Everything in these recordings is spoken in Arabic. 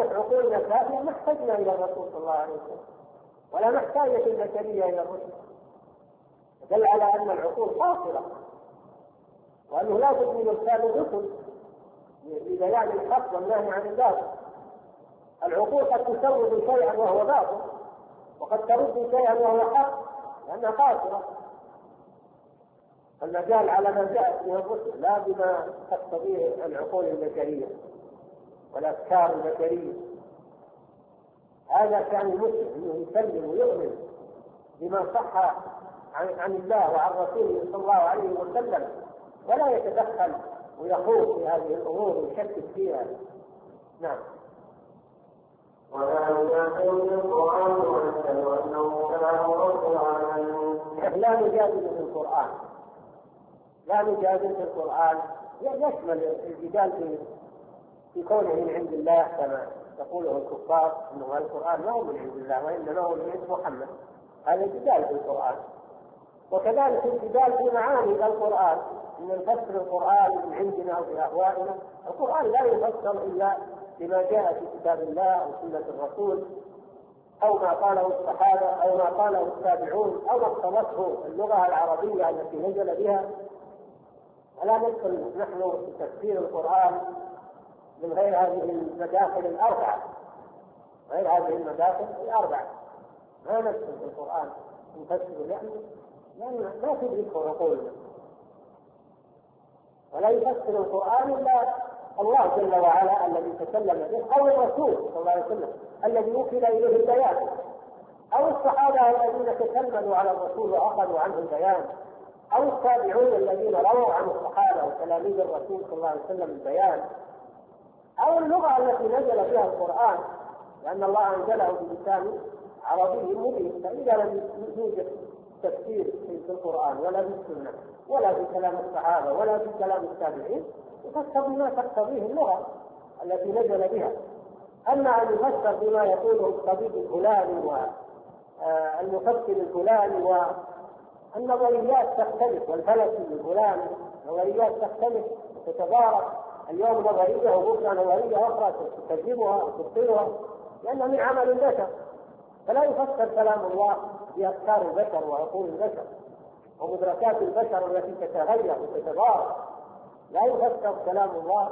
كانت عقولنا كافية ما احتجنا إلى الرسول صلى الله عليه وسلم، ولا محتاجة البشرية إلى الرسل. دل على أن العقول قاصرة، وأنه لا بد من إرسال الرسل لبيان الحق والنهي عن الباطل. العقول قد تسوغ شيئا وهو باطل، وقد ترد شيئا وهو حق، لأنها قاصرة. المجال على ما جاءت به الرسل، لا بما تقتضيه العقول البشرية والأفكار البشرية. هذا كان المسلم أنه يسلم ويؤمن بما صح عن الله وعن رسوله صلى الله عليه وسلم، ولا يتدخل ويخوض في هذه الأمور ويشكك فيها. نعم. ولا نجادل في القرآن ونشهد أنه كلام رب العالمين. لا نجادل في القرآن، لا نجادل في القرآن يشمل الجدال في كونه من عند الله كما تقوله الكفار أنه القرآن ما هو من عند الله وإنما هو من عند محمد، هذا جدال في القرآن. وكذلك الجدال في معاني القرآن، أن نفسر القرآن من عندنا أو بأهوائنا. القرآن لا يفسر إلا بما جاء في كتاب الله أو سنة الرسول، أو ما قاله الصحابة أو ما قاله التابعون، أو ما اقتضته اللغة العربية التي نزل بها. ولا ندخل نحن في تفسير القرآن من غير هذه المداخل الأربعة، غير هذه المداخل الأربعة. ما ندخل في القرآن نفسر، لأن لا تدركه عقولنا، ولا يفسر القرآن إلا الله جل وعلا الذي تكلم به، أو الرسول صلى الله عليه وسلم الذي وكل إليه البيان، أو الصحابة الذين تكلموا على الرسول وأخذوا عنه البيان، أو التابعون الذين رووا عن الصحابة وتلاميذ الرسول صلى الله عليه وسلم البيان، أو اللغة التي نزل بها القرآن، لأن الله أنزله بلسان عربي مبين. فإذا لم يوجد تفسير في القرآن ولا في السنة ولا في كلام الصحابة ولا في كلام التابعين، يفسر بما تقتضيه اللغة التي نزل بها. أما أن يفسر بما يقوله الطبيب الفلاني والمفكر الفلاني، والنظريات تختلف، والفلكي الفلاني نظريات تختلف وتتضارب، اليوم نظرية وبكرة نظرية أخرى تكذبها وتبطلها، لأنه من عمل البشر. فلا يفسر كلام الله بأفكار البشر وعقول البشر ومدركات البشر التي تتغير وتتضارب. لا يفسر كلام الله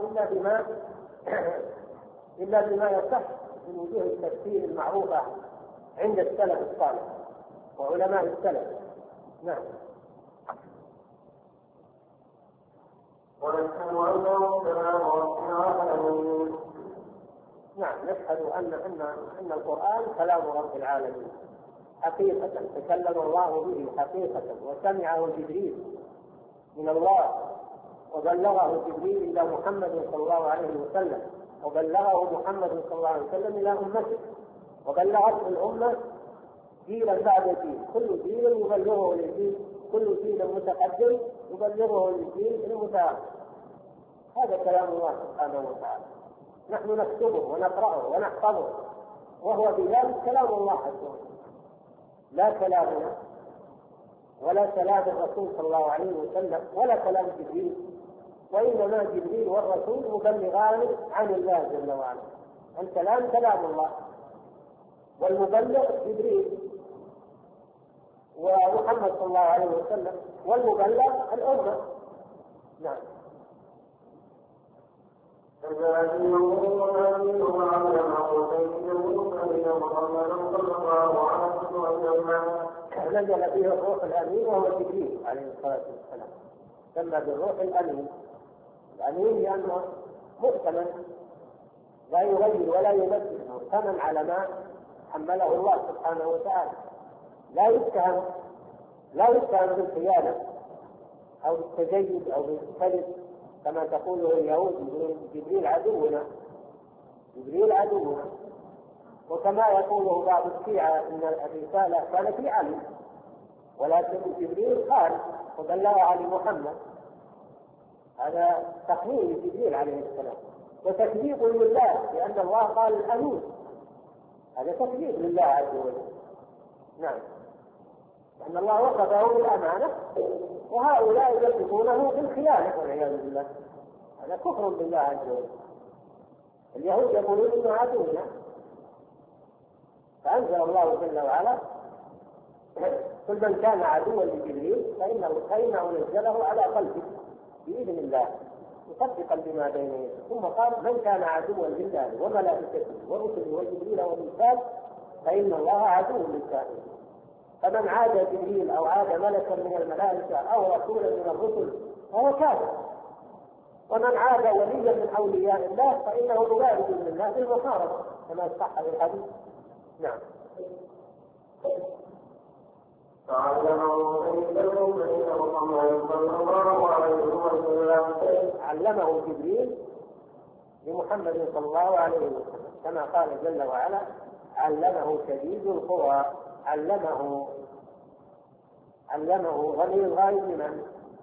إلا بما يصح من وجوه التفسير المعروفة عند السلف الصالح وعلماء السلف. نعم. ونشهد أنه كلام رب العالمين. نعم، نشهد أن القرآن كلام رب العالمين حقيقة، تكلم الله به حقيقة، وسمعه جبريل من الله، وبلغه جبريل إلى محمد صلى الله عليه وسلم، وبلغه محمد صلى الله عليه وسلم إلى أمته، وبلغته الأمة جيلا بعد جيل، كل جيل يبلغه للجيل، كل جيل متقدم يبلغه للجيل المتأخر. هذا كلام الله سبحانه وتعالى، نحن نكتبه ونقرأه ونحفظه، وهو بذلك كلام الله عز وجل، لا كلامنا ولا كلام الرسول صلى الله عليه وسلم ولا كلام جبريل، وإنما جبريل والرسول مبلغان عن الله جل وعلا. الكلام كلام الله، والمبلغ جبريل ومحمد صلى الله عليه وسلم، والمبلغ الأمة. نعم. نزل به الروح الأمين وهو جبريل عليه الصلاة والسلام، سمى بالروح الأمين. الأمين لأنه مؤتمن، لا يغير ولا يبدل، مؤتمن على ما حمله الله سبحانه وتعالى، لا يتهم بالخيانة أو بالتجيد أو بالكذب كما تقوله اليهود، جبريل عدونا، جبريل عدونا. وكما يقوله بعض الشيعة إن الرسالة كانت لعلي، ولكن جبريل قال وبلغها لمحمد. هذا تقليل لجبريل عليه السلام وتكذيب لله، لأن الله قال الأمين، هذا تكذيب لله عز وجل. نعم، لأن الله وصفه بالأمانة، وهؤلاء يصفونه بالخيانة والعياذ بالله، هذا كفر بالله عز وجل. اليهود يقولون إنه عدونا، فأنزل الله جل وعلا كل من كان عدوا لجبريل فإنه نزله على قلبه بإذن الله مصدقا بما بين يديه. ثم قال من كان عدوا لله وملائكته ورسله وجبريل وميكال فإن الله عدو للكافرين. فمن عاد جبريل أو عاد ملكا من الملائكة أو رسولا من الرسل فهو كافر، ومن عاد وليا من أولياء الله فإنه مبارك لله بالمحاربة كما صح في الحديث. نعم. علمه جبريل لمحمد صلى الله عليه وسلم كما قال جل وعلا علمه شديد القوى. علمه ضمير الغائب لمن؟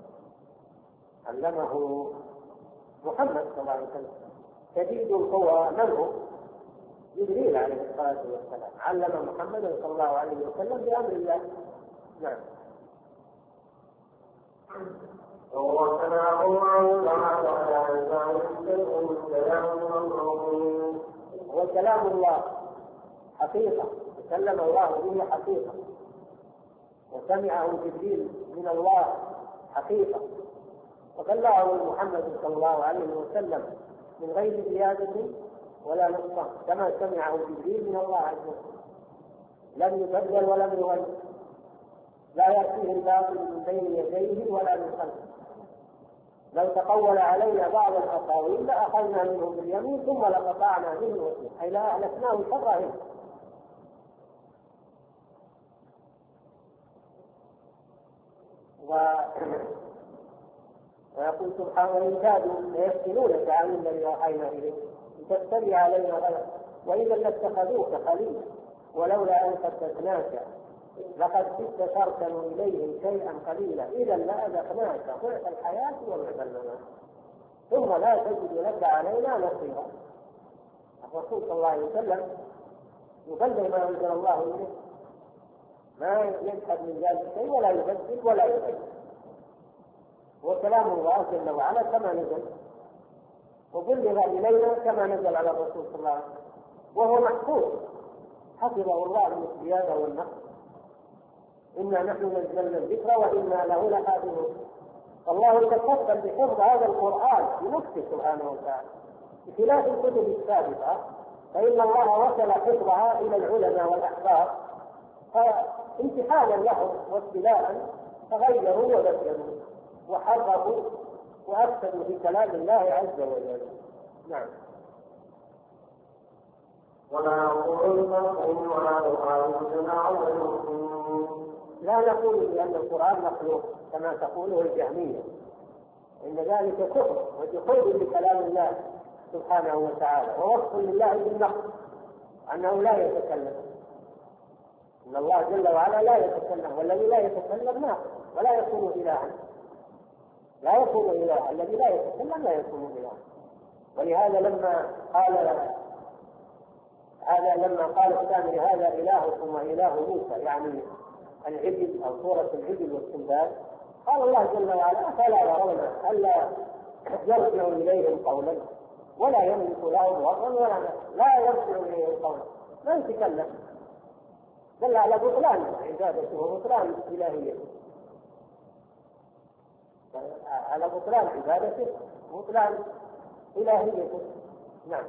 علمه محمد صلى الله عليه وسلم. شديد القوى من هو؟ جبريل عليه الصلاة والسلام علم محمد صلى الله عليه وسلم بأمر الله. نعم. هو كلام الله حقيقة، تكلم الله به حقيقة، وسمعه جبريل من الله حقيقة، وبلغه محمد صلى الله عليه وسلم من غير زيادة ولا نقصان كما سمعه جبريل من الله عز وجل، لم يبدل ولم يغير، لا يأتيه الباطل من بين يديه ولا من خلفه. لو تقول علينا بعض الأقاويل لأخذنا منه باليمين ثم لقطعنا منه الوتين، أي لا أهلكناه شرهم. ويقول سبحانه وإن كادوا ليفتنونك عن الذي أوحينا إليك لتفتري علينا غيره وإذا لاتخذوك خليلا ولولا أن ثبتناك لقد كدت تركن إليهم شيئا قليلا إذا لأذقناك ضعف الحياة وضعف الممات ثم لا تجد لك علينا نصيرا. الرسول صلى الله عليه وسلم يبلغ ما أنزل الله إليه، ما يجحد من ذلك شيء ولا يبدل ولا يغير، وكلام الله جل وعلا كما نزل وبلغ إلينا كما نزل على الرسول صلى الله عليه وسلم، وهو محفوظ حفظه الله من الزيادة والنقص. إنا نحن نزلنا الذكر وإنا له لحافظون. الله يتفضل بحفظ هذا القرآن بنفسه سبحانه وتعالى بخلاف الكتب السابقة، فإن الله وصل حفظها إلى العلماء والأحبار فامتحانا لهم وابتلاء فغيروا وبدلوا وحرفوا وأفسدوا في كلام الله عز وجل. نعم. ولا نقول ولا نقال لا نقول بأن القرآن مخلوق كما تقوله الجهمية، إن ذلك كفر وجحود لكلام الله سبحانه وتعالى ووصف لله بالنقص أنه لا يتكلم. إن الله جل وعلا لا يتكلم، والذي لا يتكلم ناقص ولا يكون إلها، لا يكون إلها، الذي لا يتكلم لا يكون إلها. ولهذا لما قال السامري هذا إلهكم وإله موسى يعني العجل أو صورة العجل والسنبال، قال الله جل وعلا أفلا يرون ألا يرجع إليهم قولا ولا يملك لهم ضرا ولا نفعا، لا يرجع إليهم قولا، ما يتكلم، دل على بطلان عبادته وبطلان إلهيته، على بطلان عبادته وبطلان إلهيته. نعم.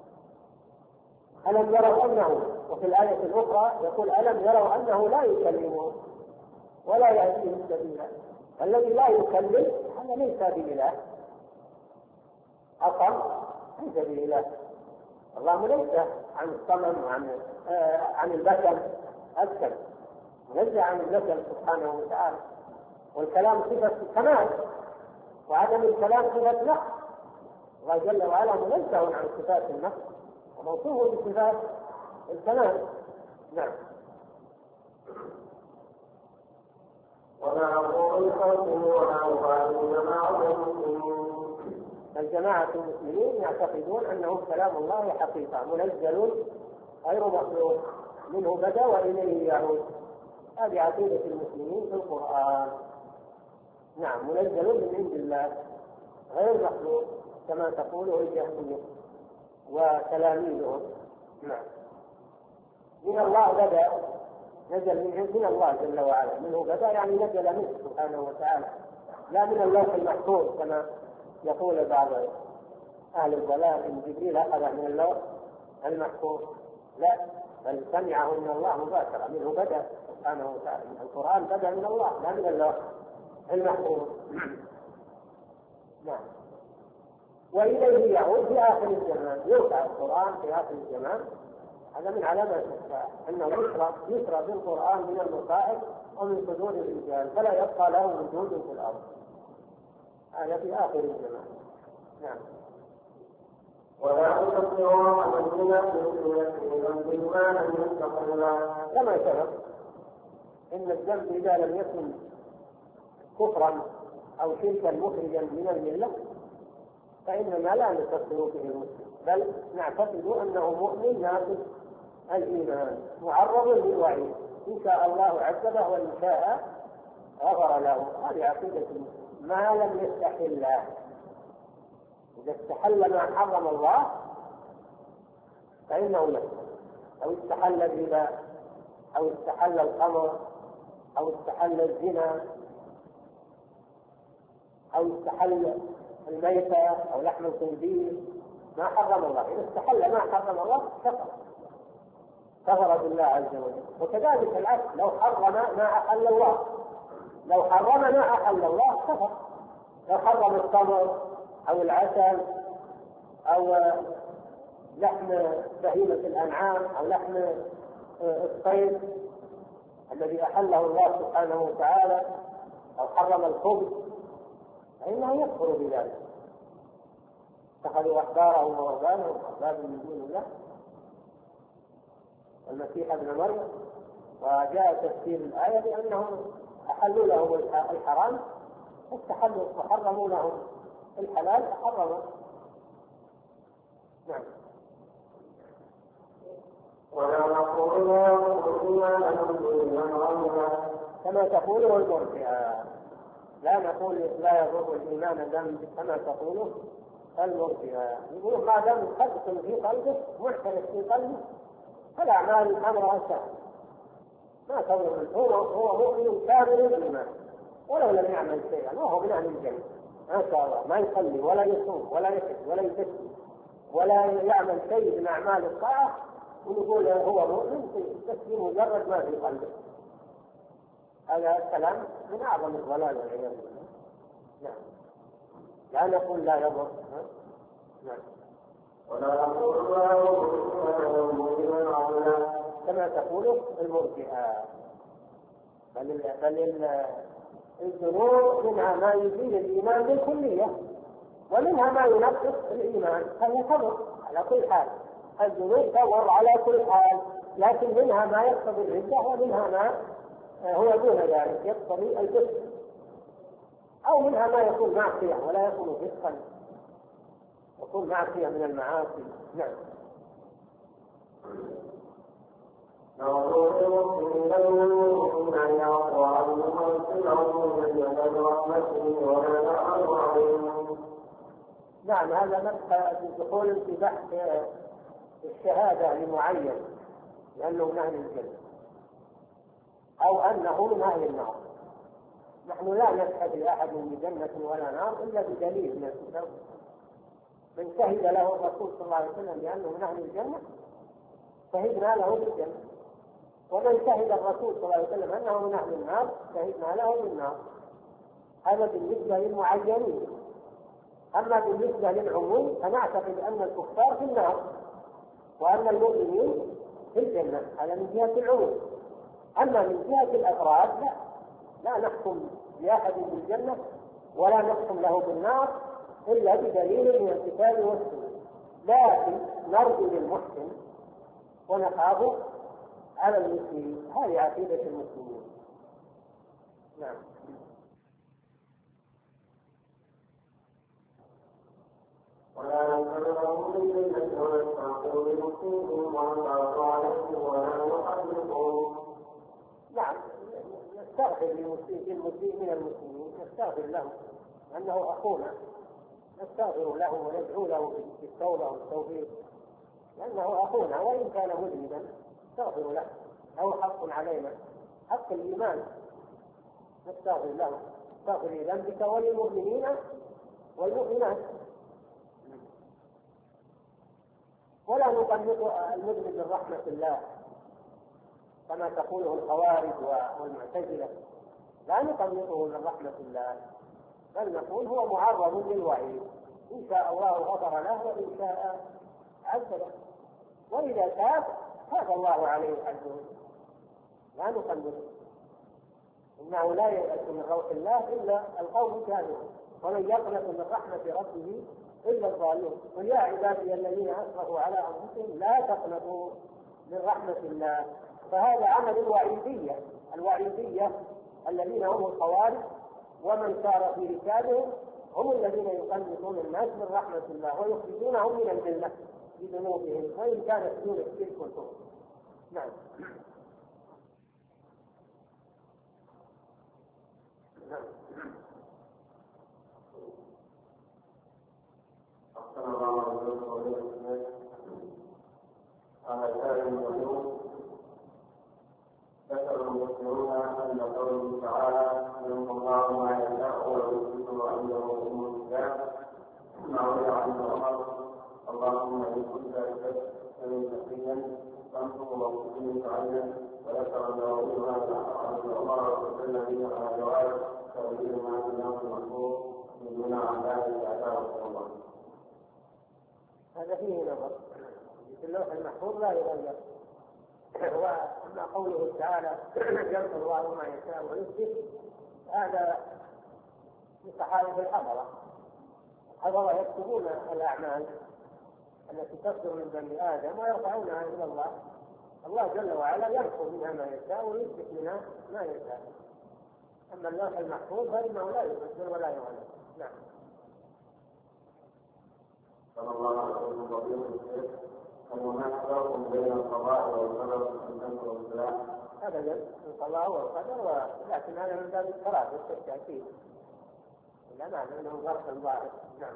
ألم يروا أنه، وفي الآية الأخرى يقول ألم يروا أنه لا يكلمهم ولا يهديهم سبيلا. الذي لا يكلم هذا ليس بإله، أصلا ليس بإله. الله منزه عن الصنم عن البشر أكثر، منزه عن البشر سبحانه وتعالى، والكلام صفة كمال وعدم الكلام صفة نقص. الله جل وعلا منزه عن صفات النقص وموصوف بصفات الكمال. نعم. ولا نقول خلقه ولا نقال جماعة المسلمين. الجماعة المسلمين يعتقدون أنه كلام الله حقيقة منزل غير مخلوق، منه بدأ وإليه يعود. هذه عقيدة المسلمين في القرآن. نعم، منزل من عند الله غير مخلوق كما تقوله الجهمية. وتلاميذهم. نعم. من الله بدأ، نزل من الله جل وعلا، منه بدأ يعني نزل منه سبحانه وتعالى، لا من اللوح المحفوظ كما يقول بعض أهل الضلال إن جبريل أخذ من اللوح المحفوظ، لا، بل سمعه من الله مباشرة، منه بدأ سبحانه وتعالى. القرآن بدأ من الله لا من اللوح المحفوظ. نعم. وإليه يعود في آخر الزمان، يرفع القرآن في آخر الزمان. هذا من علامات الساعة أنه يسرى بالقرآن من المصائب ومن صدور الرجال فلا يبقى له وجود في الأرض. هذا في آخر الزمان. نعم. ولا تستطيعون كما سبق إن الذنب إذا لم يكن كفرا أو شركا مخرجا من الملة فإننا لا نكفر به المسلم، بل نعتقد أنه مؤمن ناقص الإيمان معرض للوعيد، إن شاء الله عذبه وإن شاء غفر له. هذه عقيدة المسلم ما لم يستحل. إذا استحل ما حرم الله فإنه يكفر، أو استحل الربا أو استحل الخمر أو استحل الزنا أو استحل الميتة أو لحم الخنزير ما حرم الله. إذا استحل ما حرم الله كفر بالله عز وجل. وكذلك العكس، لو حرم ما أحل الله، لو حرم ما أحل الله كفر. لو حرم التمر أو العسل أو لحم بهيمة الأنعام أو لحم الصيد الذي أحله الله سبحانه وتعالى أو حرم الخبز فإنه يكفر بذلك. اتخذوا أحبارهم ورهبانهم أربابا من دون الله المسيح ابن مريم. وجاء تفسير الآية بأنهم أحلوا لهم الحرام فاستحلوا وحرموا لهم الحلال فحرموا. نعم. ولا نقول كما تقوله المرجئة، لا نقول لا يضر الإيمان ذنب كما تقوله المرجئة. يقول ما دام خبث في قلبه محترف في قلبه فالأعمال أمرها سهل ما تضر. هو مؤمن كامل الإيمان ولو لم يعمل شيئا وهو من أهل الجنة ما شاء الله، ما يصلي ولا يصوم ولا يحج ولا يزكي ولا يعمل شيء من أعمال الطاعة ونقول هو مؤمن بس مجرد ما في قلبه. هذا الكلام من أعظم الضلال والعياذ بالله. نعم. لا نقول لا يضر. نعم. ولا نقول كما تقول المرجئة، بل الذنوب منها ما يزيد الإيمان بالكلية ومنها ما ينقص الإيمان فهي تضر على كل حال. الذنوب تضر على كل حال، لكن منها ما يقتضي الردة ومنها ما هو دون ذلك يقتضي الفسق، أو منها ما يكون معصية ولا يكون فسقا، يكون معصية من المعاصي. نعم. نعم. هذا مدخل دخول في بحث الشهادة لمعين لأنه من أهل الجنة أو أنه من أهل النار. نحن لا نشهد لأحد بجنة ولا نار إلا بدليل من الكتاب. من شهد له الرسول صلى الله عليه وسلم بأنه من أهل الجنة شهدنا له بالجنة، ومن شهد الرسول صلى الله عليه وسلم أنه من أهل النار شهدنا له بالنار. هذا بالنسبة للمعينين. أما بالنسبة للعموم فنعتقد أن الكفار في النار وأن المؤمنين في الجنة، هذا من جهة العموم. أما من جهة الأفراد لا نحكم لأحد بالجنة ولا نحكم له بالنار إلا بدليل من الكتاب والسنة، لكن نرجو للمحسن ونخاف على المسلمين. هذه عقيدة المسلمين. نعم. ولا نقول بالجنة ونستغفر لمسلمين ونبعث عليهم ولا نحرقهم. نعم. نستغفر للمسلمين من المسلمين، نستغفر لهم أنه أخونا، نستغفر له وندعو له بالتوبة والتوفيق لأنه أخونا وإن كان مذنبا نستغفر له، له حق علينا، حق الإيمان، نستغفر له، نستغفر لذنبك وللمؤمنين والمؤمنات. ولا نقنط المذنب من رحمة الله كما تقوله الخوارج والمعتزلة، لا نقنطه من رحمة الله، بل نقول هو معرض للوعيد، إن شاء الله غفر له وإن شاء عذبه، وإذا تاب الله عليه عز وجل. لا نقنطه، إنه لا ييأس من روح الله إلا القوم الكافرون، ومن يقنط من رحمة ربه إلا الظالمون. قل يا عبادي الذين أسرفوا على أنفسهم لا تقنطوا من رحمة الله. فهذا عمل الوعيدية الذين هم الخوارج ومن سار في ركابهم، هم الذين يقنطون الناس من رحمة الله ويخرجونهم من الملة بذنوبهم وإن كانت دون الشرك والكفر. نعم. أحسن الله عليكم وبركاته. على سائر الوجوه ذكر المسلمون أن قوله تعالى يمحو الله ما يشاء ويثبت وعنده أم الكتاب معروف عن عمر اللهم إن كنت أشهدت تقيا فانصر وقتني فعلا. وذكر النووي عن عمر وسلم على جواب تأويل ما في الناس المحفوظ من دون أعداء أعداء الله. هذا فيه نظر، في اللوح المحفوظ لا يغير. وأما قوله تعالى يمحو الله ما يشاء ويثبت، هذا من صحائف الحضرة يكتبون الأعمال التي تصدر من بني آدم ويرفعونها إلى الله. الله جل وعلا يمحو منها ما يشاء ويثبت منها ما يشاء. أما اللوح المحفوظ فإنه لا يبدل ولا يغير. نعم. صلى الله عليه وسلم هل هناك فرق بين القضاء والقدر في الأمر والسلام؟ أبدا، القضاء والقدر، لكن هذا من باب القراءة والتأكيد، لا معنى أنه فرق ظاهر. نعم.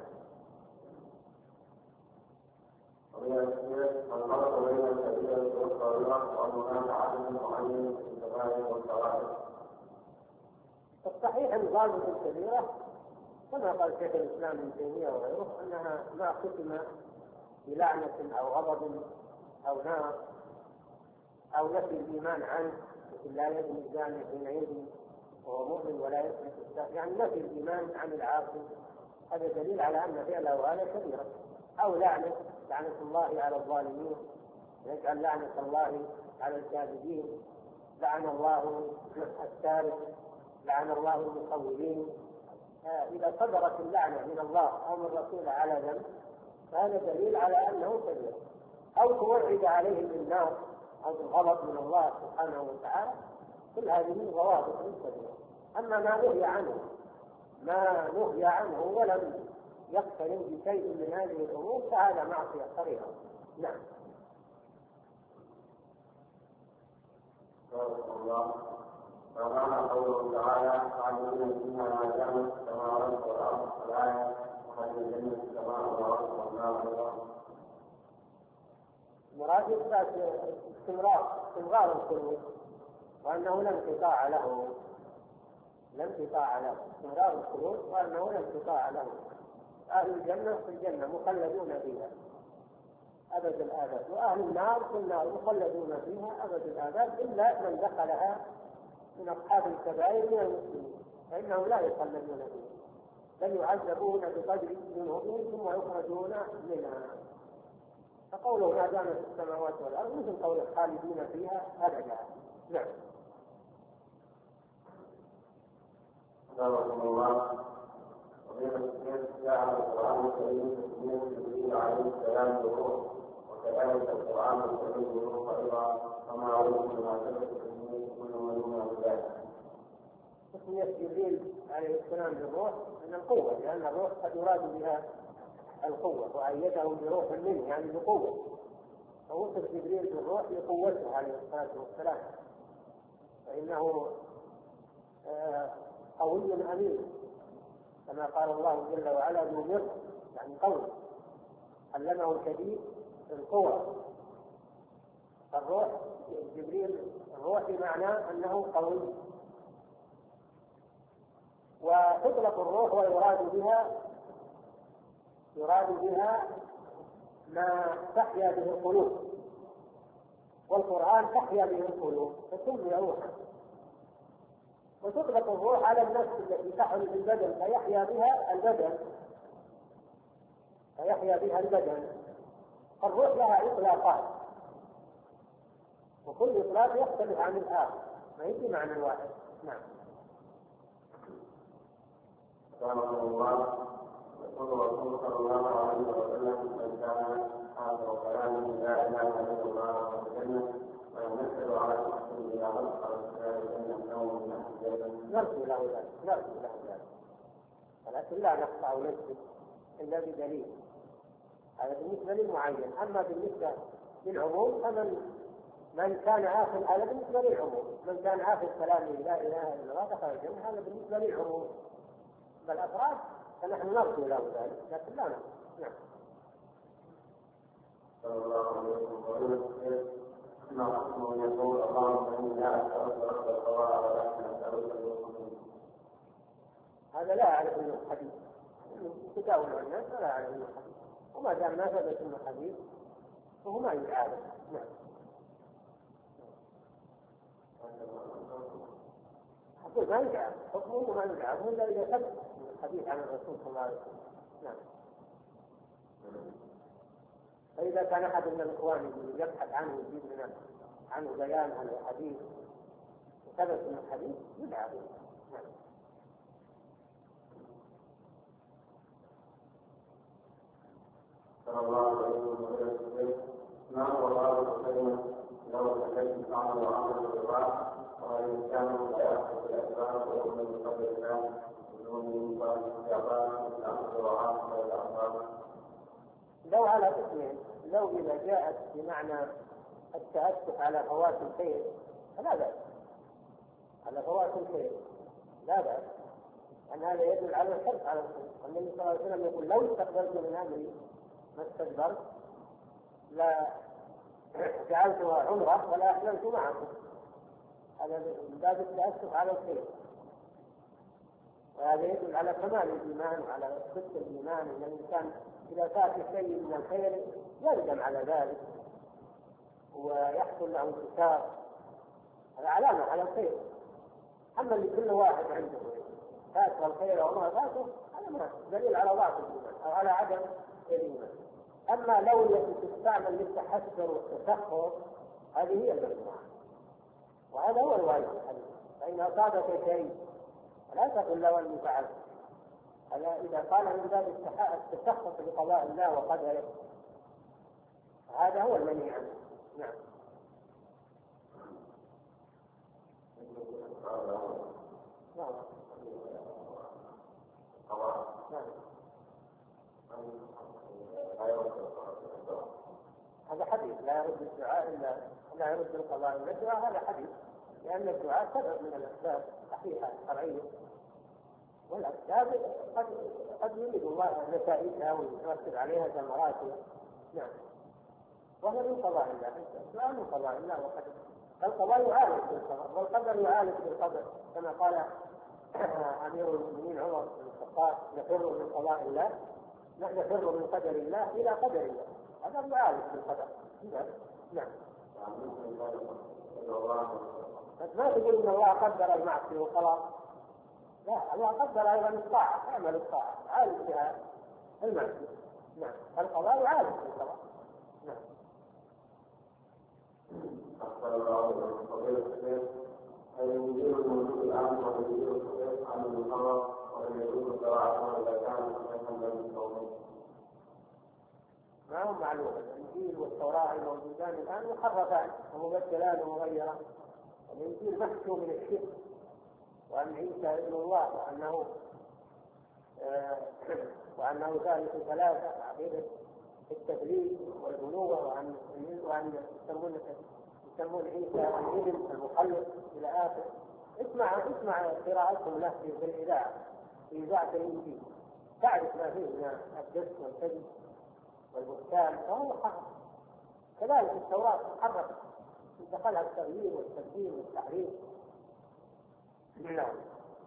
الفرق بين الكبيرة والصغيرة وأن هناك عدد معين في الكبائر والصغائر. الصحيح أن ضابط الكبيرة كما قال شيخ الإسلام ابن تيمية وغيره أنها ما ختم بلعنة أو غضب أو نار أو نفي الإيمان عنه، مثل لا يزني الزاني حين يزني وهو مؤمن ولا يسرق السارق، يعني نفي الإيمان عن العاصي، هذا دليل على أن فعله هذا كبيرة. أو لعنة الله على الظالمين، يجعل لعنة الله على الكاذبين، لعن الله السارق، لعن الله المصورين. إذا صدرت اللعنة من الله أو من رسوله على ذنب فهذا دليل على أنه كبير. أو توعد عليه بالنار أو بالغضب من الله سبحانه وتعالى، كل هذه ضوابط كبيرة. أما ما نهي عنه ولم يقترن بشيء من هذه الأمور فهذا معصية صريحة. نعم. الله فمعنى قوله تعالى تعلمون فيها ما دامت السماوات والأرض الآية وهذه الجنة السماء والأرض والنار والأرض. مراد إثبات استمرار الخلود وأنه لا انقطاع له، استمرار الخلود وأنه لا انقطاع له. أهل الجنة في الجنة مخلدون فيها أبد الآباد، وأهل النار في النار مخلدون فيها أبد الآباد إلا من دخلها من أصحاب الكبائر من المسلمين فإنهم لا يخلدون فيها، بل يعذبون بقدر ذنوبهم ثم يخرجون منها. فقوله ما دامت السماوات والأرض مثل قول الخالدين فيها أبدا. نعم. وبين السنين جاء القرآن الكريم تسمية جبريل عليه السلام بالروح، وكذلك القرآن الكريم بالروح أيضا، وما عليه ما ثبت تسمية كل من ذلك. تسمية جبريل عليه السلام بالروح من القوة، لأن الروح قد يراد بها القوة، وأيده بروح منه يعني بقوة، فوصف جبريل بالروح لقوته عليه الصلاة والسلام، فإنه قوي أمين كما قال الله جل وعلا ذو مرة، يعني قوي علمه الشديد القوة. الروح جبريل الروح بمعنى أنه قوي. وتطلق الروح يراد بها ما تحيا به القلوب، والقرآن تحيا به القلوب فسمي روحا. وتطلق الروح على النفس التي تحمل البدن فيحيا بها البدن. الروح لها إطلاقات، وكل إطلاق يختلف عن الآخر، ما يجي معنى واحد. نعم. يقول الرسول صلى الله عليه وسلم: من كان آخر كلامه لا إله إلا الله والجنة وينزل على الحق إلى مصدر ذلك النوم من أحد نرجو له ذلك، ولكن لا نقطع نفسه إلا بدليل. هذا بالنسبة للمعين. أما بالنسبة للعموم من كان آخر، هذا بالنسبة للعموم، من كان آخر كلامه لا إله إلا الله دخل الجنة، هذا بالنسبة للعموم. بالأفراد فنحن نرجو له ذلك، لكن لا نقطع. نعم. صلى الله عليه وسلم: ما حكم يقول اللهم إني لا أسألك رب القضاء ولكن أسألك المسلمين؟ هذا لا أعرف أنه حديث، تداول الناس ولا أعرف أنه حديث، وما دام ما ثبت أنه حديث فهو ما يعارف. نعم. أقول ما يعارف، حكمه ما يعارف إلا إذا ثبت الحديث عن الرسول صلى الله عليه وسلم. نعم. فإذا كان أحد من الإخوان يبحث عنه يجيب لنا عنه بيان عن الحديث وثبت من الحديث يدعى به. نعم. صلى الله عليه وسلم: ما هو الله الكلمة لو تكلم تعمل وعمل الرضا وإن كانوا لا يأخذ الأسباب ويؤمن بقدر الله بدون إنسان استعباد الأمر وعاقبة الأخبار؟ لو على قسمين، لو إذا جاءت بمعنى التأسف على فوات الخير فلا بأس، على فوات الخير لا بأس، أن هذا يدل على الحرص على الخير. والنبي صلى الله عليه وسلم يقول: لو استقبلت من أمري ما استدبرت لا جعلتها عمرة ولا أحلمت معكم. هذا من باب التأسف على الخير، وهذا يدل على كمال الإيمان وعلى صدق الإيمان. أن الإنسان إذا فات شيء من الخير يندم على ذلك ويحصل له انتصار، هذا علامة على الخير. أما اللي كل واحد عنده فات الخير وما فاته هذا ما دليل على ضعف الإيمان أو على عدم الإيمان. أما لو التي تستعمل للتحسر والتسخر هذه هي المجموعة، وهذا هو الواجب الحديث. فإن أصابك شيء فلا تقل لو أني فعلت، هذا إذا قال من باب التسخط بقضاء الله وقدره، هذا هو المنهي عنه. نعم. هذا حديث لا يرد الدعاء إلا لا يرد القضاء إلا الدعاء، هذا حديث، لأن الدعاء سبب من الأسباب صحيحة شرعية، والأسباب قد يريد الله نتائجها ويرتب عليها ثمراتها. نعم. وهذا من قضاء الله، الدعاء من قضاء الله وقدره. القضاء يعالج بالقدر والقدر يعالج بالقدر، كما قال أمير المؤمنين عمر بن الخطاب: نفر من قضاء الله، نحن نفر من قدر الله إلى قدر الله. هذا يعالج بالقدر. نعم. ما تقول إن الله قدر المعصية وخلاص، لا، الله قدر أيضا الطاعة، اعمل الطاعة عالج بها المعصية. نعم. القضاء يعالج بالقضاء. نعم. أحسن الله إليكم فضيلة الشيخ، هل يجوز الموجود الآن ويجوز الصحيح عن المحرم وهل يجوز القراءة إذا كان صحيحا بين القومين؟ ما هو معلوم. الإنجيل والتوراة الموجودان الآن محرفان ومبدلان ومغيران. الإنجيل محكو من الشرك وأن عيسى ابن الله وأنه ثالث ثلاثة، عقيدة التبليغ والبنوة، وأن يسمون عيسى الابن المخلق إلى آخر. اسمع قراءتهم له في الإذاعة، في إذاعة الإنجيل، تعرف ما فيه من الدس والكذب والبهتان، فهو كذلك التوراة تحركت، دخلها التغيير والتبديل والتحريف. نعم.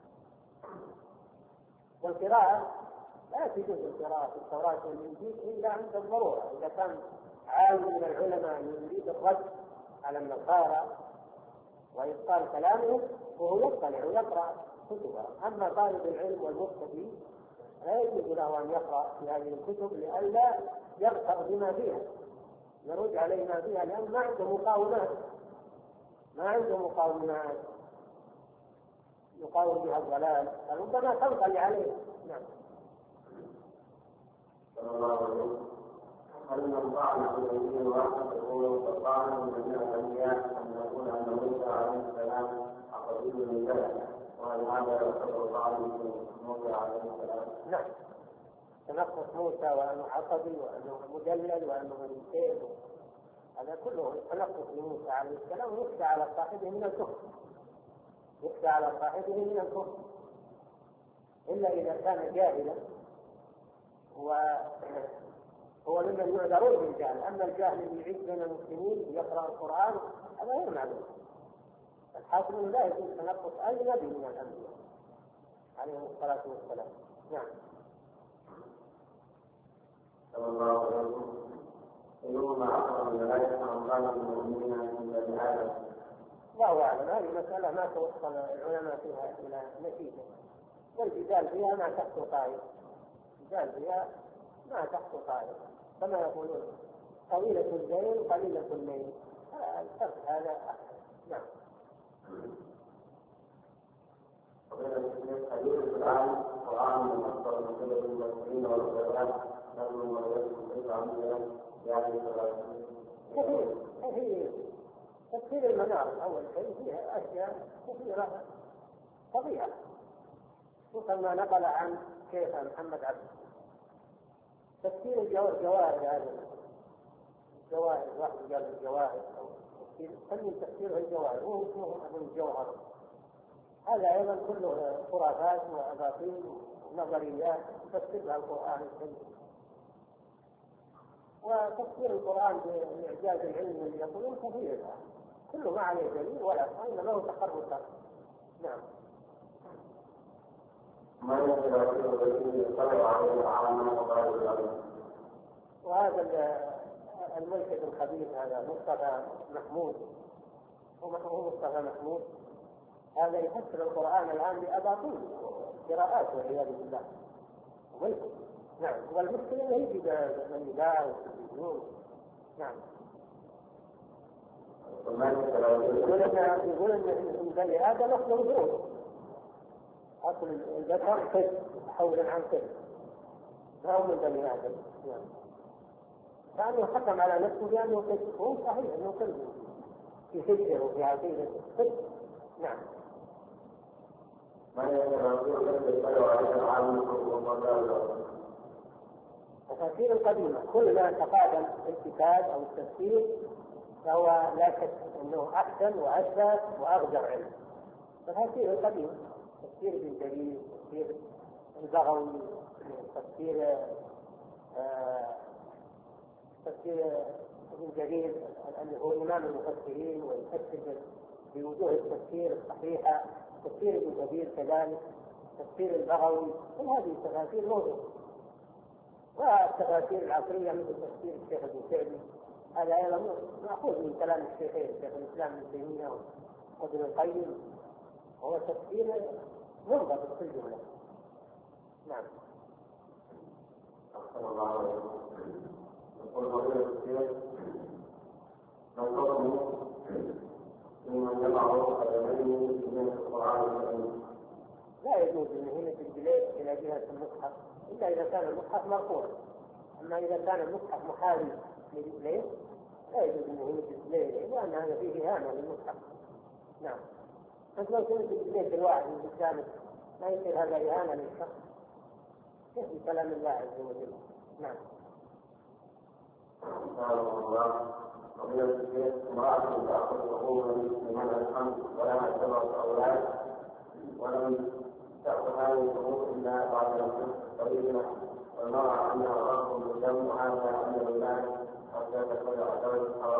والقراءة لا تجوز القراءة في التوراة والإنجيل إلا عند الضرورة، إذا كان عالم من العلماء يريد الرد على النصارى وإبطال كلامهم وهو يطلع ويقرأ كتبها. أما طالب العلم والمبتدئ لا يجوز له أن يقرأ في هذه الكتب لئلا يغتر بما فيها، يرد عليه ما فيها، لأن ما عنده مقاومات يقاوم بها الضلال، فربما تنقل عليه. نعم. هل من طعن في الدين واحد يقول فطعن من جميع الانبياء ان يقول ان موسى عليه السلام عقبي من ذلك، وهل هذا يعتبر طعن في موسى عليه السلام؟ نعم. تنقص موسى وانه عقبي وانه مدلل وانه مريسير، هذا كله تنقص لموسى عليه السلام، ويخشى على صاحبه من الكفر، الا اذا كان جاهلا وهو ممن يعذرون بالجهل. اما الجاهل اللي يعيش بين المسلمين يقرا القران هذا غير معلوم. الحاكم لا يجوز تنقص اي نبي من الانبياء عليهم الصلاه والسلام. نعم. صلى الله عليه وسلم يوم عقر الملائكه عن قال المؤمنين من بني ادم. الله اعلم، هذه مساله ما توصل العلماء فيها الى نتيجه، والجدال فيها ما تحت طائر، كما يقولون طويلة الليل قليلة الليل، الفرق هذا أحسن. نعم. حديث الآن قرآن مفسر من قبل المفسرين والعلماء نظم ويذكر عن يعني كثير. تفسير المنار أول شيء فيها أشياء كثيرة طبيعة، خصوصا ما نقل عن شيخ محمد عبد. تفسير الجواهر، هذا الجواهر واحد قال الجواهر أو تفسيره الجواهر وهو اسمه أبو الجوهر، هذا أيضا كله خرافات وأباطيل ونظريات تفسير لها القرآن الكريم. وتفسير القرآن بإعجاز العلم اللي يقولون كثير، كله ما عليه دليل ولا إنما هو تخرصات. نعم. وهذا الملحد الخبيث هذا مصطفى محمود، هو مصطفى محمود، هذا يفسر القرآن الآن بأباطيل قراءات والعياذ بالله. نعم. والمشكلة انه يجي بالنباع والتلفزيون. نعم. يقول ان بني آدم اصل وجود، اصل البشر كذب حولا عن كذب، ما هو من بني آدم. نعم. كأنه حكم على نفسه بأنه كذب، هو صحيح انه كذب في فكره وفي عقيدته كذب. نعم. التفاسير القديمة كل ما تقادم الكتاب أو التفسير فهو لا شك أنه أحسن وأثبت وأرجع علم. التفاسير القديمة تفسير ابن جرير، تفسير البغوي، تفسير ابن جرير اللي هو إمام المفسرين ويفسر بوجوه التفسير الصحيحة، تفسير ابن كثير كذلك، تفسير البغوي، كل هذه التفاسير موجودة. والتفاسير العصرية مثل تفسير الشيخ ابن سعدي، هذا أيضا مأخوذ من كلام الشيخين شيخ الإسلام ابن تيمية وابن القيم، هو تفسير منضبط في الجملة. نعم. أحسن الله عليكم. يقول فضيلة الشيخ ما الحكم لمن يضع قدميه من القرآن الكريم؟ لا يجوز أن هي تجلس إلى جهة المصحف إلا إذا كان المصحف مرفوع، أما إذا كان المصحف محاذي لرجليه لا يجوز أن هي تجلس إليه، لأن هذا فيه إهانة للمصحف. نعم. أنت لو كنت تجلس الواحد من قدامك ما يصير هذا إهانة للشخص، كيف كلام الله عز وجل. نعم. فضيلة الشيخ امرأة تأخذ حقوقا لمن الحمد ولها 7 أولاد ولم تأخذ هذه الحقوق إلا بعد الحمد طويلة، والمرأة عندها رغم بالدم وهذا عند الله حتى تكون عدوية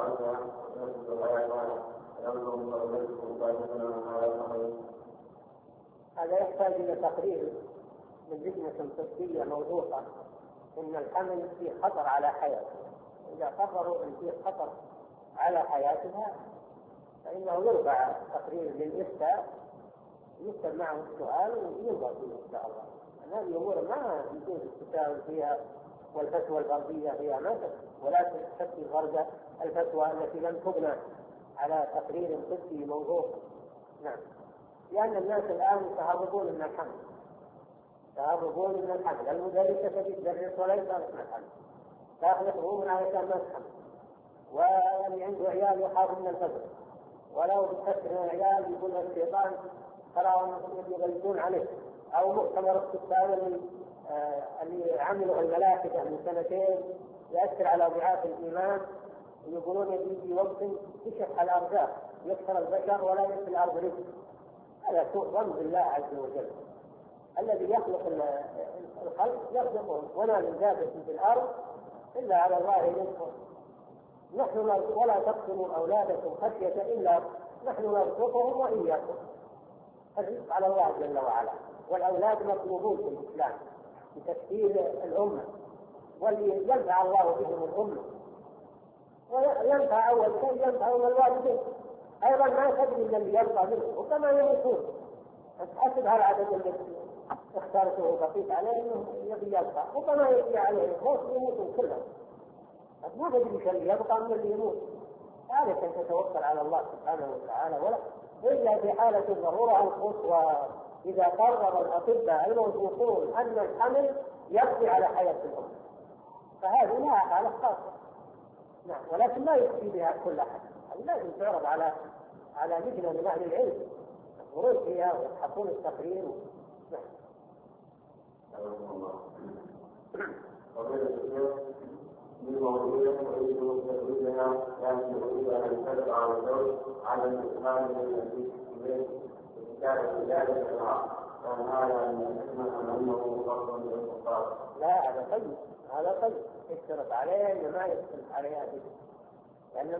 هذا يحتاج إلى تقرير من لجنة طبية موثوقة إن الحمل فيه خطر على حياته. إذا قرروا أن فيه خطر على حياتها فإنه يرفع تقرير للإفتاء، يكتب معه السؤال وينظر فيه إن شاء الله. هذه أمور ما يجوز التساهل فيها والفتوى الغربية فيها ما ولا تشكل غرب الفتوى التي لم تبنى على تقرير طبي موثوق. نعم، لأن الناس الآن يتهربون من الحمل، يتهربون من الحمل. المدرسة تجد تدرس ولا يصير الحمل، تأخذ حبوب علشان ما تحمل، واللي عنده عيال يخاف من الفجر، ولو بتكثر العيال يقول الشيطان تراهم يغلطون عليه. أو مؤتمر السكان اللي عملوا الملاحدة من سنتين يأثر على ضعاف الإيمان، يقولون يجي وقت يشح الأرزاق يكثر البشر ولا يكثر الأرض رزق. هذا سوء ظن بالله عز وجل. الذي يخلق الخلق يخلقهم، وما من دابة في الأرض إلا على الله رزقهم. نحن ولا تقتلوا أولادكم خشية إلا نحن نرزقهم وإياكم. الرزق على الله جل وعلا، والأولاد مطلوبون في الإسلام لتشكيل الأمة، واللي ينفع الله بهم الأمة وينفع أول شيء ينفعهم الوالدين. أيضا ما تدري الذي يبقى منه وكما يموتون. أحسب هالعدد الذي اختارته بقيت عليه إنه يبي يبقى وكما يبقى عليه الموت يموتون كلهم. ما تدري اللي يبقى من اللي يموت. عليك أن تتوكل على الله سبحانه وتعالى، ولا إلا في حالة الضرورة القصوى إذا قرر الأطباء الموثوقون أن الحمل يقضي على حياة الأم، فهذه لها حالة خاصة. نعم، ولكن لا يكفي بها كل أحد. لازم تعرض على لجنة من أهل العلم ينظرون فيها ويبحثون التقرير. نعم. بموضوع أريد تدريبها لكن أريد أن تدفع الزوج على الإسلام الذي إليه وكتابة ذلك العقد، فهذا من الحكمة أنه فضل للكفار. لا، هذا طيب، هذا طيب. اشترط عليه إن ما يشترط عليها به، لأنه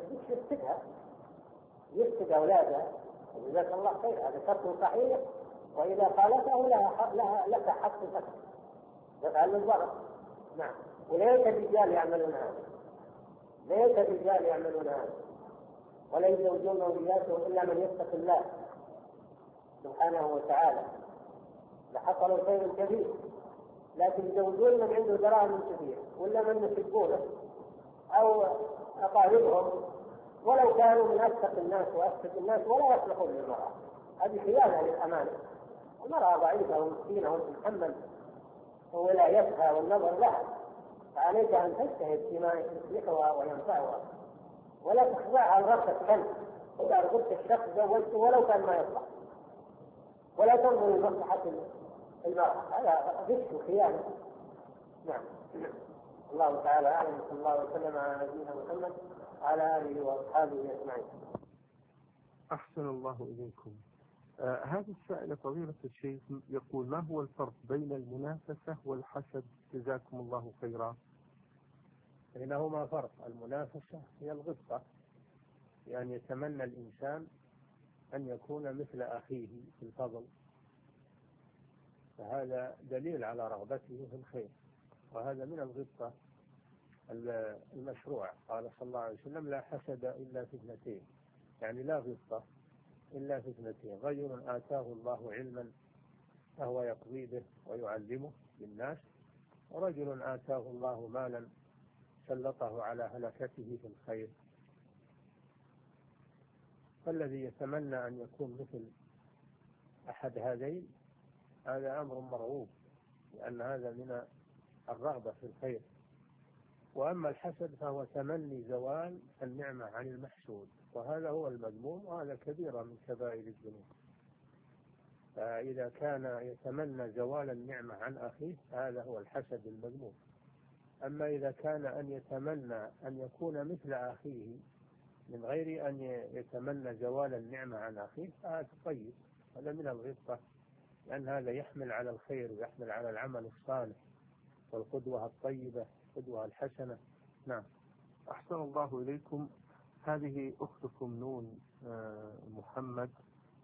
يفسد أولاده. جزاك الله خير، هذا شرط صحيح، وإذا خالفه لك حق الأكل يفعل الضرر. نعم، وليس الرجال يعملون هذا، ليس الرجال يعملون هذا، ولا يزوجون أولياتهم إلا من يتق الله سبحانه وتعالى لحصلوا خير كبير. لكن يزوجون من عنده دراهم كثير ولا من يحبونه أو أقاربهم، ولو كانوا من أتق الناس وأسد الناس ولا يصلحون للمرأة. هذه خيانة للأمانة. المرأة ضعيفة ومسكينة وتتحمل ولايتها والنظر لها، فعليك أن تجتهد فيما يصلحها وينفعها، ولا تخضعها لرغبة كلب. إذا رغبت الشخص زوجته ولو كان ما يصلح، ولا تنظر لمصلحة المرأة، هذا غش وخيانة. نعم. الله تعالى أعلم. صلى الله وسلم على نبينا محمد وعلى آله وأصحابه أجمعين. أحسن الله إليكم. هذا السائل فضيلة الشيخ يقول: ما هو الفرق بين المنافسة والحسد؟ جزاكم الله خيرا. بينهما فرق. المنافسة هي الغبطة، يعني يتمنى الإنسان أن يكون مثل أخيه في الفضل، فهذا دليل على رغبته في الخير، وهذا من الغبطة المشروع. قال صلى الله عليه وسلم: لا حسد إلا في اثنتين، يعني لا غبطة إلا في اثنتين: رجل آتاه الله علما فهو يقضي به ويعلمه للناس، ورجل آتاه الله مالا سلطه على هلكته في الخير. فالذي يتمنى أن يكون مثل أحد هذين هذا أمر مرغوب، لأن هذا من الرغبة في الخير. وأما الحسد فهو تمني زوال النعمة عن المحسود، وهذا هو المذموم، وهذا كبيرة من كبائر الذنوب. فإذا كان يتمنى زوال النعمة عن أخيه هذا هو الحسد المذموم. أما إذا كان أن يتمنى أن يكون مثل أخيه من غير أن يتمنى زوال النعمة عن أخيه هذا طيب، هذا من الغبطة، لأن هذا يحمل على الخير ويحمل على العمل الصالح والقدوة الطيبة، القدوة الحسنة. نعم. أحسن الله إليكم. هذه أختكم نون محمد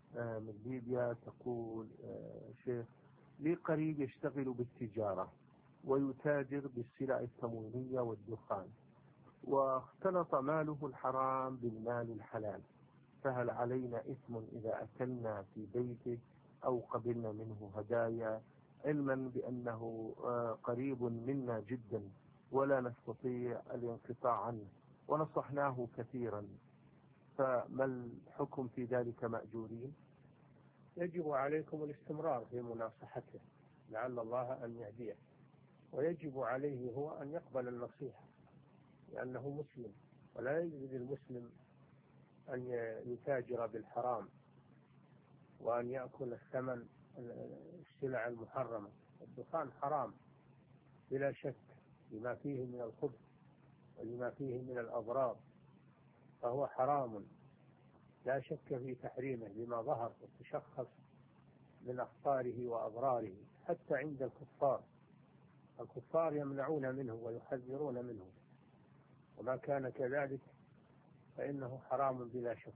من ليبيا تقول شيخ لي قريب يشتغل بالتجارة ويتاجر بالسلع التموينية والدخان، واختلط ماله الحرام بالمال الحلال، فهل علينا إثم إذا أكلنا في بيته أو قبلنا منه هدايا، علما بأنه قريب منا جدا ولا نستطيع الانقطاع عنه ونصحناه كثيرا، فما الحكم في ذلك مأجورين؟ يجب عليكم الاستمرار في مناصحته لعل الله أن يهديه، ويجب عليه هو أن يقبل النصيحة لأنه مسلم، ولا يجوز للمسلم أن يتاجر بالحرام وأن يأكل الثمن السلع المحرمة. الدخان حرام بلا شك لما فيه من الخبث ولما فيه من الأضرار، فهو حرام لا شك في تحريمه لما ظهر وتشخص من أخطاره وأضراره حتى عند الكفار يمنعون منه ويحذرون منه، وما كان كذلك فإنه حرام بلا شك.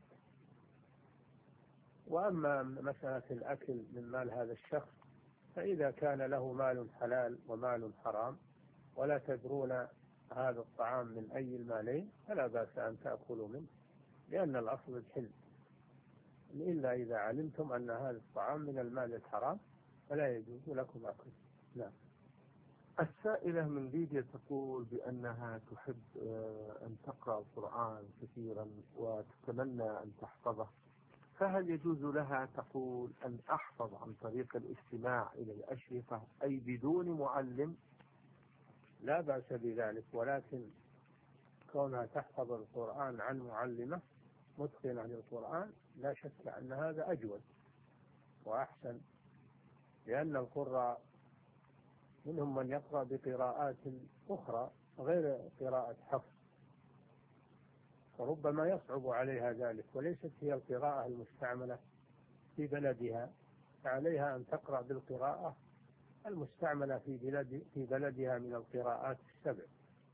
وأما مسألة الأكل من مال هذا الشخص فإذا كان له مال حلال ومال حرام ولا تدرون هذا الطعام من أي المالين فلا بأس أن تأكلوا منه، لأن الأصل الحل، إلا إذا علمتم أن هذا الطعام من المال الحرام فلا يجوز لكم أكله. نعم. السائلة من ليبيا تقول بأنها تحب أن تقرأ القرآن كثيرا وتتمنى أن تحفظه، فهل يجوز لها تقول أن أحفظ عن طريق الاستماع إلى الأشرطة أي بدون معلم؟ لا بأس بذلك، ولكن كونها تحفظ القرآن عن معلمة متقنة للقرآن لا شك أن هذا أجود وأحسن، لأن القراء منهم من يقرأ بقراءات أخرى غير قراءة حفظ، فربما يصعب عليها ذلك، وليست هي القراءة المستعملة في بلدها، فعليها أن تقرأ بالقراءة المستعملة في بلدها من القراءات السبع،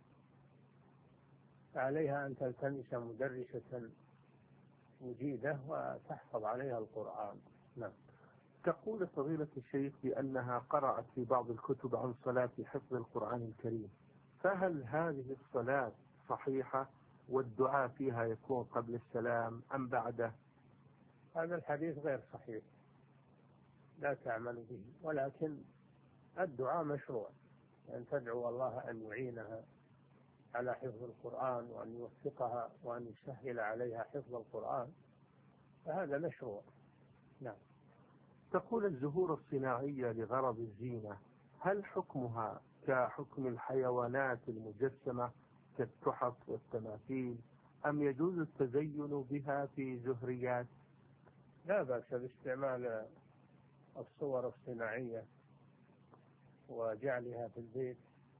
فعليها أن تلتمس مدرسة مجيدة وتحفظ عليها القرآن. نعم. تقول فضيلة الشيخ بأنها قرأت في بعض الكتب عن صلاة حفظ القرآن الكريم، فهل هذه الصلاة صحيحة والدعاء فيها يكون قبل السلام أم بعده؟ هذا الحديث غير صحيح لا تعمل به، ولكن الدعاء مشروع، أن تدعو الله أن يعينها على حفظ القرآن وأن يوفقها وأن يسهل عليها حفظ القرآن، فهذا مشروع. نعم. تقول الزهور الصناعية لغرض الزينة هل حكمها كحكم الحيوانات المجسمة كالتحف والتماثيل أم يجوز التزين بها في زهريات؟ لا بأس باستعمال الصور الصناعية وجعلها في البيت،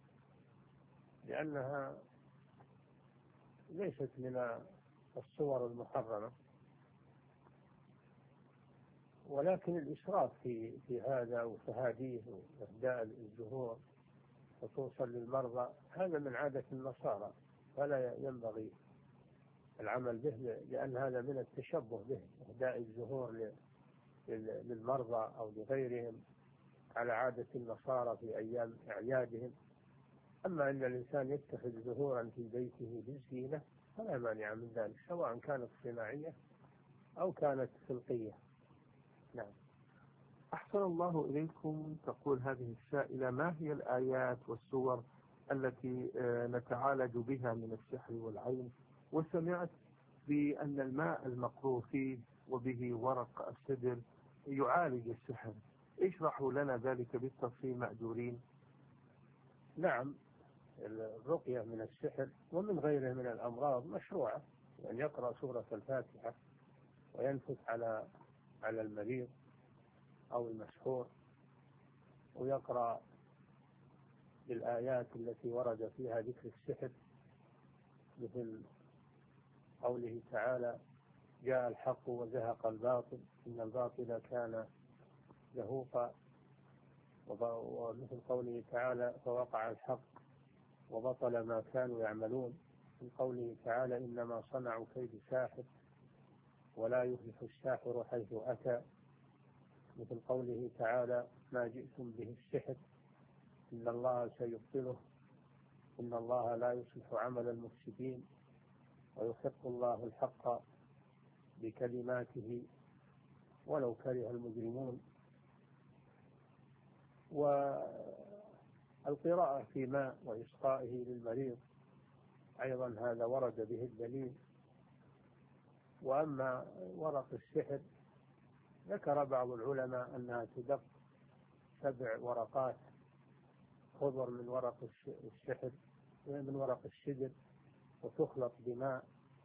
لأنها ليست من الصور المحرمة، ولكن الإسراف في هذا وتهاديه وإهداء الزهور خصوصا للمرضى هذا من عادة النصارى، فلا ينبغي العمل به، لأن هذا من التشبه به، إهداء الزهور للمرضى أو لغيرهم على عادة النصارى في أيام أعيادهم. أما أن الإنسان يتخذ زهورا في بيته للزينة فلا مانع من ذلك، سواء كانت صناعية أو كانت خلقية. نعم. أحسن الله إليكم. تقول هذه السائلة ما هي الآيات والسور التي نتعالج بها من السحر والعين، وسمعت بأن الماء المقروء فيه وبه ورق السدر يعالج السحر، اشرحوا لنا ذلك بالتفصيل مأجورين. نعم، الرقية من السحر ومن غيره من الأمراض مشروعة، أن يقرأ سورة الفاتحة وينفث على المريض أو المسحور، ويقرأ بالآيات التي ورد فيها ذكر السحر، مثل قوله تعالى جاء الحق وزهق الباطل إن الباطل كان زهوقا، ومثل قوله تعالى فوقع الحق وبطل ما كانوا يعملون، من قوله تعالى إنما صنعوا كيد ساحر. ولا يفلح الساحر حيث أتى، مثل قوله تعالى: ما جئتم به السحر إن الله سيبطله إن الله لا يصلح عمل المفسدين ويحق الله الحق بكلماته ولو كره المجرمون. والقراءة في ماء وإسقائه للمريض أيضا هذا ورد به الدليل. وأما ورق السحر ذكر بعض العلماء أنها تدق 7 ورقات خضر من ورق السحر من ورق الشجر، وتخلط بماء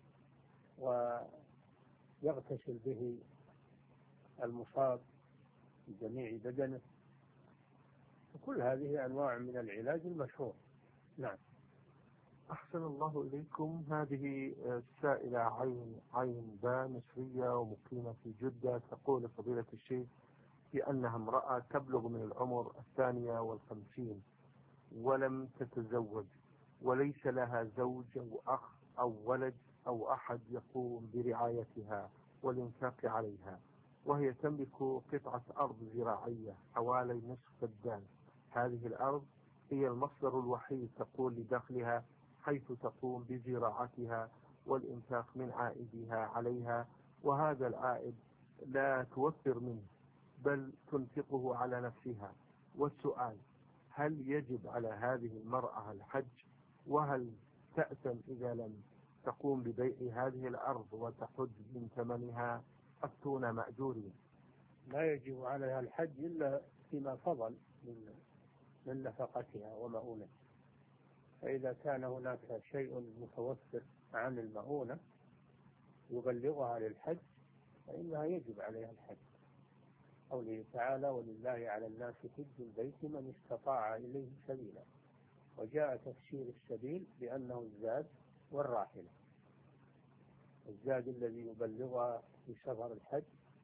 ويغتسل به المصاب في جميع بدنه، وكل هذه أنواع من العلاج المشهور. نعم. أحسن الله إليكم. هذه السائلة عين باء مصرية ومقيمة في جدة، تقول فضيلة الشيخ بأنها امرأة تبلغ من العمر 52 ولم تتزوج، وليس لها زوج أو أخ أو ولد أو أحد يقوم برعايتها والإنفاق عليها، وهي تملك قطعة أرض زراعية حوالي نصف فدان. هذه الأرض هي المصدر الوحيد تقول لدخلها، حيث تقوم بزراعتها والإنفاق من عائدها عليها، وهذا العائد لا توفر منه بل تنفقه على نفسها. والسؤال: هل يجب على هذه المرأة الحج؟ وهل تأثم إذا لم تقوم ببيع هذه الأرض وتحج من ثمنها؟ أفتونا مأجورين. لا يجب عليها الحج إلا فيما فضل من نفقتها ومؤونتها، فإذا كان هناك شيء متوفر عن المؤونة يبلغها للحج فإنها يجب عليها الحج. قوله تعالى: ولله على الناس حج البيت من استطاع إليه سبيلا، وجاء تفسير السبيل بأنه الزاد والراحلة، الزاد الذي يبلغها في سفر الحج،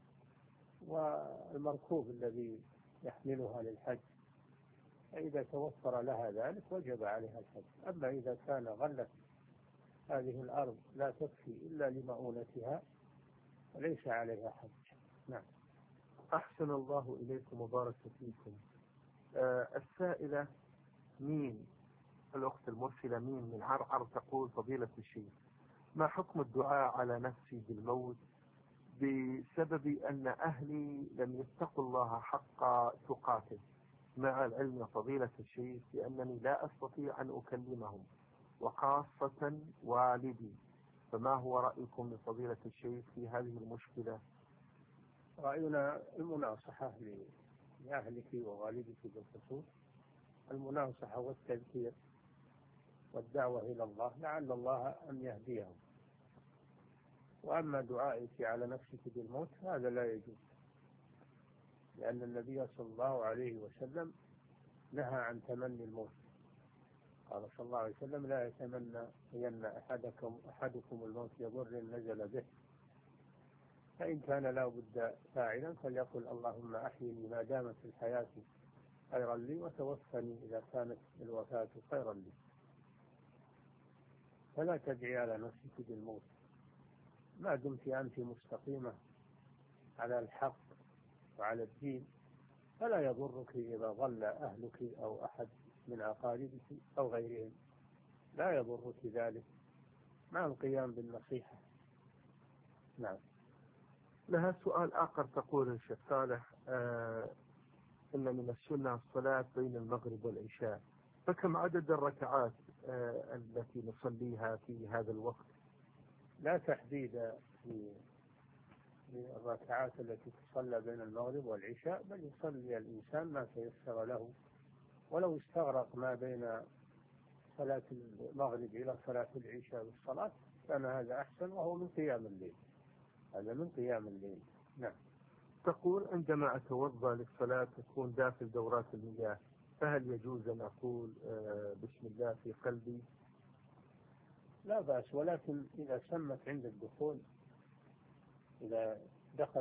والمركوب الذي يحملها للحج، فإذا توفر لها ذلك وجب عليها الحج. أما إذا كان غلت هذه الأرض لا تكفي إلا لمؤونتها فليس عليها حج. نعم. أحسن الله إليكم وبارك فيكم. السائلة مين، الأخت المرسلة مين من عرعر، تقول فضيلة الشيخ: ما حكم الدعاء على نفسي بالموت بسبب أن أهلي لم يتقوا الله حق تقاته، مع العلم فضيلة الشيخ بأنني لا أستطيع أن أكلمهم وخاصة والدي، فما هو رأيكم لفضيلة الشيخ في هذه المشكلة؟ رأينا المناصحة لأهلك ووالدك بالخصوص، المناصحة والتذكير والدعوة إلى الله لعل الله أن يهديهم. وأما دعائك على نفسك بالموت هذا لا يجوز، لأن النبي صلى الله عليه وسلم نهى عن تمني الموت. قال صلى الله عليه وسلم: لا يتمنى أن أحدكم الموت يضر نزل به، فإن كان لا بد فاعلا فليقل: اللهم أحيني ما دامت الحياة خيرا لي، وتوفني إذا كانت الوفاة خيرا لي. فلا تدعي على نفسك بالموت ما دمت أنت مستقيمة على الحق وعلى الدين، فلا يضرك إذا ظل أهلك أو أحد من أقاربك أو غيرهم، لا يضرك ذلك مع القيام بالنصيحة. نعم. لها سؤال آخر، تقول الشيخ صالح: إن من السنة الصلاة بين المغرب والعشاء، فكم عدد الركعات التي نصليها في هذا الوقت؟ لا تحديد للركعات التي تصلى بين المغرب والعشاء، بل يصلي الإنسان ما تيسر له، ولو استغرق ما بين صلاة المغرب إلى صلاة العشاء بالصلاة كان هذا أحسن، وهو من قيام الليل، هذا من قيام الليل. نعم. تقول: عندما أتوضأ للصلاة تكون داخل دورات المياه، فهل يجوز أن أقول بسم الله في قلبي؟ لا بأس، ولكن إذا سمت عند الدخول، إذا دخل